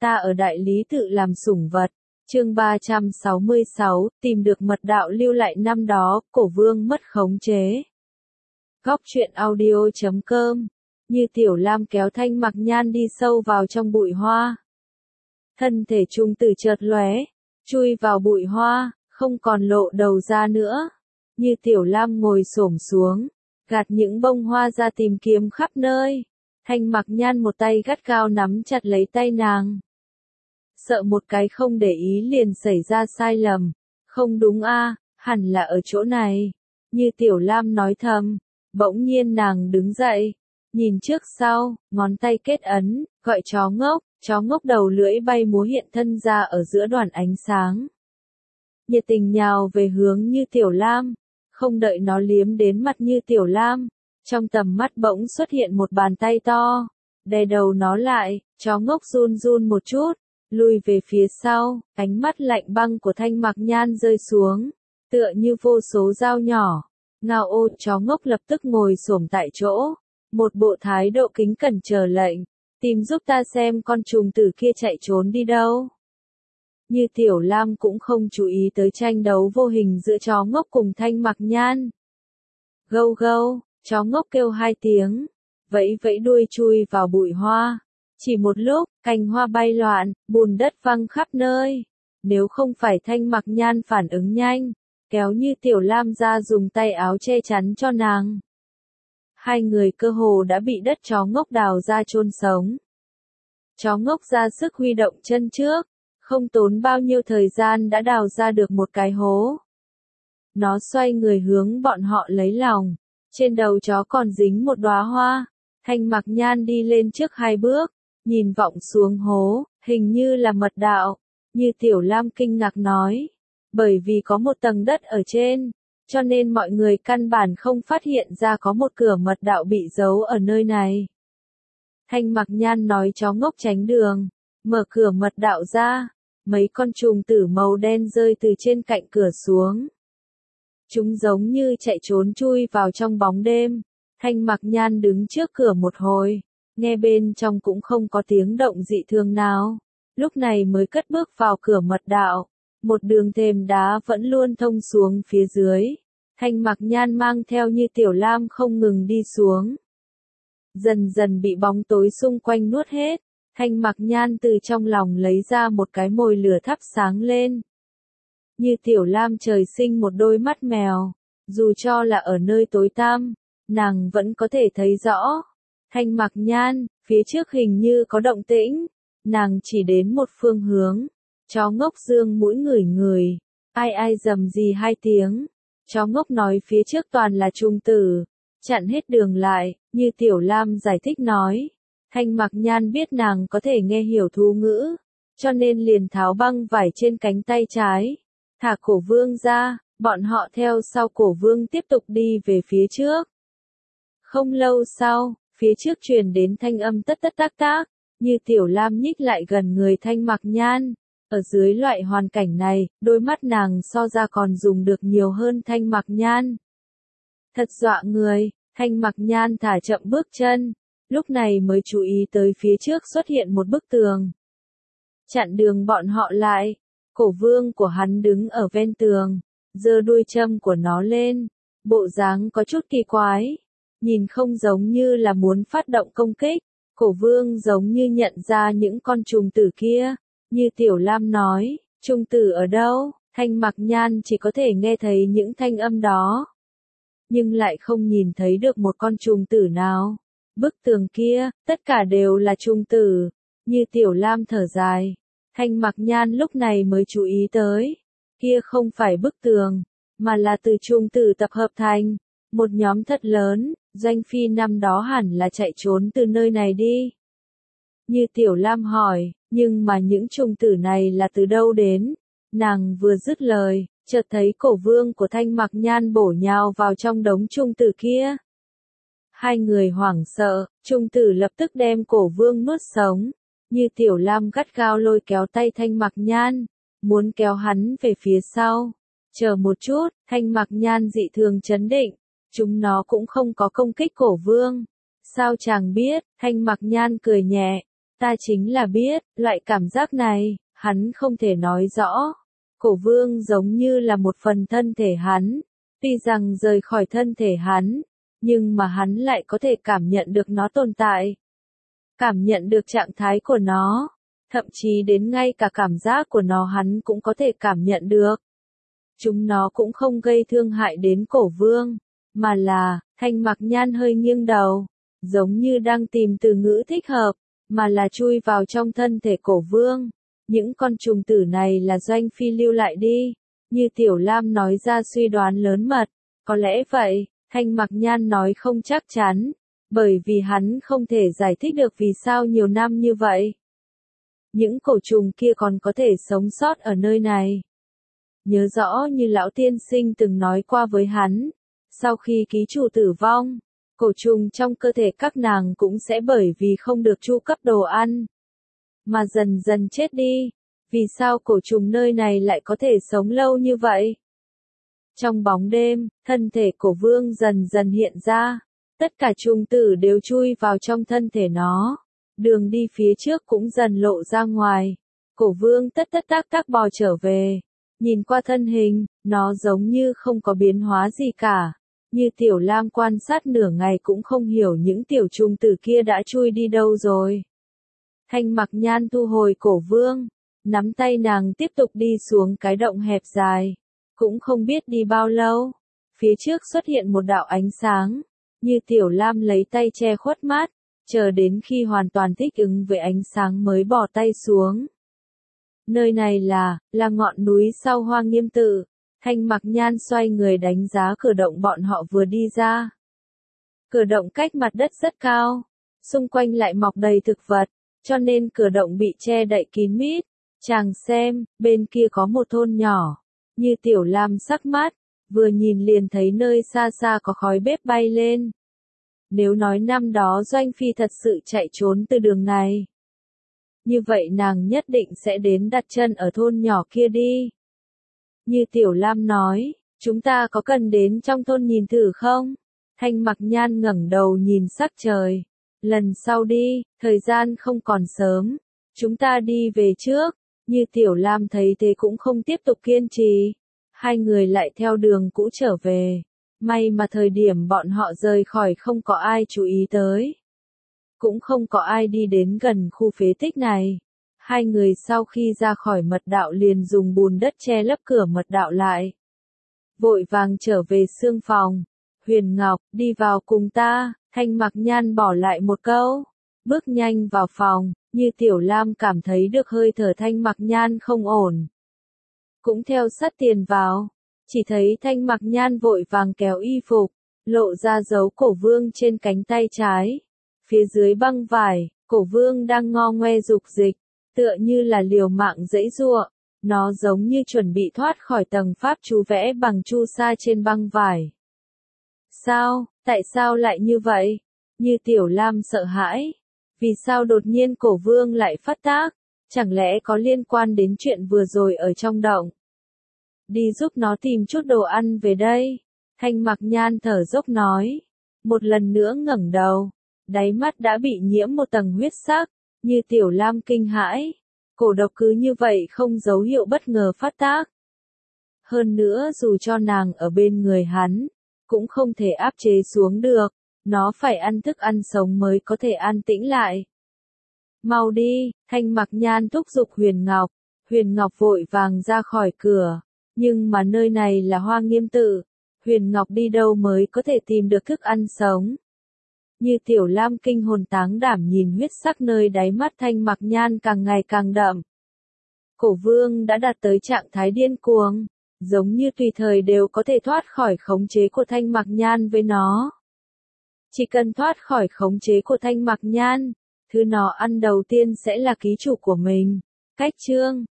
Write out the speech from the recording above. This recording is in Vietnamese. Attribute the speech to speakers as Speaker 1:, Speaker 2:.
Speaker 1: ta ở đại lý tự làm sủng vật. Chương 366, tìm được mật đạo lưu lại năm đó, cổ vương mất khống chế. Góc truyện audio.com. Như Tiểu Lam kéo Thanh Mặc Nhan đi sâu vào trong bụi hoa. Thân thể trung tử chợt lóe, chui vào bụi hoa, không còn lộ đầu ra nữa. Như Tiểu Lam ngồi xổm xuống, gạt những bông hoa ra tìm kiếm khắp nơi. Thanh Mặc Nhan một tay gắt gao nắm chặt lấy tay nàng. Sợ một cái không để ý liền xảy ra sai lầm. Không đúng a, hẳn là ở chỗ này. Như Tiểu Lam nói thầm. Bỗng nhiên nàng đứng dậy. Nhìn trước sau, ngón tay kết ấn, gọi chó ngốc đầu lưỡi bay múa hiện thân ra ở giữa đoàn ánh sáng. Nhiệt tình nhào về hướng Như Tiểu Lam. Không đợi nó liếm đến mặt Như Tiểu Lam. Trong tầm mắt bỗng xuất hiện một bàn tay to. Đè đầu nó lại, chó ngốc run run một chút. Lùi về phía sau, ánh mắt lạnh băng của Thanh Mặc Nhan rơi xuống, tựa như vô số dao nhỏ. Ngao ô, chó ngốc lập tức ngồi xổm tại chỗ, một bộ thái độ kính cẩn chờ lệnh, tìm giúp ta xem con trùng tử kia chạy trốn đi đâu. Như Tiểu Lam cũng không chú ý tới tranh đấu vô hình giữa chó ngốc cùng Thanh Mặc Nhan. Gâu gâu, chó ngốc kêu hai tiếng, vẫy vẫy đuôi chui vào bụi hoa. Chỉ một lúc, cành hoa bay loạn, bùn đất văng khắp nơi. Nếu không phải Thanh Mặc Nhan phản ứng nhanh, kéo Như Tiểu Lam ra dùng tay áo che chắn cho nàng. Hai người cơ hồ đã bị đất chó ngốc đào ra chôn sống. Chó ngốc ra sức huy động chân trước, không tốn bao nhiêu thời gian đã đào ra được một cái hố. Nó xoay người hướng bọn họ lấy lòng, trên đầu chó còn dính một đóa hoa. Thanh Mặc Nhan đi lên trước hai bước. Nhìn vọng xuống hố, hình như là mật đạo. Như Tiểu Lam kinh ngạc nói. Bởi vì có một tầng đất ở trên, cho nên mọi người căn bản không phát hiện ra có một cửa mật đạo bị giấu ở nơi này. Thanh Mặc Nhan nói chó ngốc tránh đường, mở cửa mật đạo ra. Mấy con trùng tử màu đen rơi từ trên cạnh cửa xuống. Chúng giống như chạy trốn chui vào trong bóng đêm. Thanh Mặc Nhan đứng trước cửa một hồi. Nghe bên trong cũng không có tiếng động dị thường nào. Lúc này mới cất bước vào cửa mật đạo. Một đường thềm đá vẫn luôn thông xuống phía dưới. Thanh Mặc Nhan mang theo Như Tiểu Lam không ngừng đi xuống. Dần dần bị bóng tối xung quanh nuốt hết. Thanh Mặc Nhan từ trong lòng lấy ra một cái mồi lửa thắp sáng lên. Như Tiểu Lam trời sinh một đôi mắt mèo. Dù cho là ở nơi tối tăm, nàng vẫn có thể thấy rõ. Thanh Mặc Nhan, phía trước hình như có động tĩnh. Nàng chỉ đến một phương hướng. Chó ngốc dương mũi ngửi ngửi. Ai ai rầm gì hai tiếng. Chó ngốc nói phía trước toàn là trùng tử. Chặn hết đường lại, Như Tiểu Lam giải thích nói. Thanh Mặc Nhan biết nàng có thể nghe hiểu thú ngữ. Cho nên liền tháo băng vải trên cánh tay trái. Thả cổ vương ra, bọn họ theo sau cổ vương tiếp tục đi về phía trước. Không lâu sau. Phía trước truyền đến thanh âm tất tất tác tác, Như Tiểu Lam nhích lại gần người Thanh Mặc Nhan. Ở dưới loại hoàn cảnh này, đôi mắt nàng so ra còn dùng được nhiều hơn Thanh Mặc Nhan. Thật dọa người, Thanh Mặc Nhan thả chậm bước chân, lúc này mới chú ý tới phía trước xuất hiện một bức tường. Chặn đường bọn họ lại, cổ vương của hắn đứng ở ven tường, giơ đuôi châm của nó lên, bộ dáng có chút kỳ quái. Nhìn không giống như là muốn phát động công kích, cổ vương giống như nhận ra những con trùng tử kia. Như Tiểu Lam nói, trùng tử ở đâu? Thanh Mặc Nhan chỉ có thể nghe thấy những thanh âm đó. Nhưng lại không nhìn thấy được một con trùng tử nào. Bức tường kia, tất cả đều là trùng tử. Như Tiểu Lam thở dài. Thanh Mặc Nhan lúc này mới chú ý tới. Kia không phải bức tường, mà là từ trùng tử tập hợp thành. Một nhóm thật lớn. Doanh Phi năm đó hẳn là chạy trốn từ nơi này đi. Như Tiểu Lam hỏi, nhưng mà những trùng tử này là từ đâu đến? Nàng vừa dứt lời, chợt thấy cổ vương của Thanh Mặc Nhan bổ nhào vào trong đống trùng tử kia. Hai người hoảng sợ, trùng tử lập tức đem cổ vương nuốt sống. Như Tiểu Lam gắt gao lôi kéo tay Thanh Mặc Nhan, muốn kéo hắn về phía sau. Chờ một chút, Thanh Mặc Nhan dị thường chấn định. Chúng nó cũng không có công kích cổ vương. Sao chàng biết? Thanh Mặc Nhan cười nhẹ. Ta chính là biết, loại cảm giác này, hắn không thể nói rõ. Cổ vương giống như là một phần thân thể hắn, tuy rằng rời khỏi thân thể hắn, nhưng mà hắn lại có thể cảm nhận được nó tồn tại. Cảm nhận được trạng thái của nó, thậm chí đến ngay cả cảm giác của nó hắn cũng có thể cảm nhận được. Chúng nó cũng không gây thương hại đến cổ vương, mà là, Thanh Mặc Nhan hơi nghiêng đầu, giống như đang tìm từ ngữ thích hợp, mà là chui vào trong thân thể cổ vương. Những con trùng tử này là Doanh Phi lưu lại đi, như Tiểu Lam nói ra suy đoán lớn mật, có lẽ vậy, Thanh Mặc Nhan nói không chắc chắn, bởi vì hắn không thể giải thích được vì sao nhiều năm như vậy. Những cổ trùng kia còn có thể sống sót ở nơi này. Nhớ rõ như lão tiên sinh từng nói qua với hắn, sau khi ký chủ tử vong, cổ trùng trong cơ thể các nàng cũng sẽ bởi vì không được chu cấp đồ ăn, mà dần dần chết đi. Vì sao cổ trùng nơi này lại có thể sống lâu như vậy? Trong bóng đêm, thân thể cổ vương dần dần hiện ra, tất cả trùng tử đều chui vào trong thân thể nó, đường đi phía trước cũng dần lộ ra ngoài. Cổ vương tất tác bò trở về, nhìn qua thân hình, nó giống như không có biến hóa gì cả. Như Tiểu Lam quan sát nửa ngày cũng không hiểu những tiểu trùng tử kia đã chui đi đâu rồi. Thanh Mặc Nhan thu hồi cổ vương, nắm tay nàng tiếp tục đi xuống cái động hẹp dài. Cũng không biết đi bao lâu, phía trước xuất hiện một đạo ánh sáng, như Tiểu Lam lấy tay che khuất mắt, chờ đến khi hoàn toàn thích ứng với ánh sáng mới bỏ tay xuống. Nơi này là ngọn núi sau Hoa Nghiêm Tự. Thanh Mặc Nhan xoay người đánh giá cửa động bọn họ vừa đi ra. Cửa động cách mặt đất rất cao, xung quanh lại mọc đầy thực vật, cho nên cửa động bị che đậy kín mít. Chàng xem, bên kia có một thôn nhỏ, như Tiểu Lam sắc mắt, vừa nhìn liền thấy nơi xa xa có khói bếp bay lên. Nếu nói năm đó Doanh Phi thật sự chạy trốn từ đường này, như vậy nàng nhất định sẽ đến đặt chân ở thôn nhỏ kia đi. Như Tiểu Lam nói, chúng ta có cần đến trong thôn nhìn thử không? Thanh Mặc Nhan ngẩng đầu nhìn sắc trời. Lần sau đi, thời gian không còn sớm. Chúng ta đi về trước. Như Tiểu Lam thấy thế cũng không tiếp tục kiên trì. Hai người lại theo đường cũ trở về. May mà thời điểm bọn họ rời khỏi không có ai chú ý tới. Cũng không có ai đi đến gần khu phế tích này. Hai người sau khi ra khỏi mật đạo liền dùng bùn đất che lấp cửa mật đạo lại. Vội vàng trở về xương phòng. Huyền Ngọc, đi vào cùng ta. Thanh Mặc Nhan bỏ lại một câu. Bước nhanh vào phòng, như Tiểu Lam cảm thấy được hơi thở Thanh Mặc Nhan không ổn. Cũng theo sát tiền vào. Chỉ thấy Thanh Mặc Nhan vội vàng kéo y phục, lộ ra dấu cổ vương trên cánh tay trái. Phía dưới băng vải, cổ vương đang ngo ngoe dục dịch, tựa như là liều mạng giãy giụa. Nó giống như chuẩn bị thoát khỏi tầng pháp chú vẽ bằng chu sa trên băng vải. Sao, tại sao lại như vậy? Như Tiểu Lam sợ hãi. Vì sao đột nhiên cổ vương lại phát tác? Chẳng lẽ có liên quan đến chuyện vừa rồi ở trong động? Đi giúp nó tìm chút đồ ăn về đây. Thanh Mặc Nhan thở dốc nói. Một lần nữa ngẩng đầu. Đáy mắt đã bị nhiễm một tầng huyết sắc. Như Tiểu Lam kinh hãi. Cổ độc cứ như vậy không dấu hiệu bất ngờ phát tác. Hơn nữa dù cho nàng ở bên người hắn, cũng không thể áp chế xuống được. Nó phải ăn thức ăn sống mới có thể an tĩnh lại. Mau đi, Thanh Mặc Nhan thúc giục Huyền Ngọc. Huyền Ngọc vội vàng ra khỏi cửa. Nhưng mà nơi này là Hoa Nghiêm Tự. Huyền Ngọc đi đâu mới có thể tìm được thức ăn sống? Như Tiểu Lam kinh hồn táng đảm nhìn huyết sắc nơi đáy mắt Thanh Mặc Nhan càng ngày càng đậm. Cổ vương đã đạt tới trạng thái điên cuồng, giống như tùy thời đều có thể thoát khỏi khống chế của Thanh Mặc Nhan với nó. Chỉ cần thoát khỏi khống chế của Thanh Mặc Nhan, thứ nó ăn đầu tiên sẽ là ký chủ của mình. Cách chương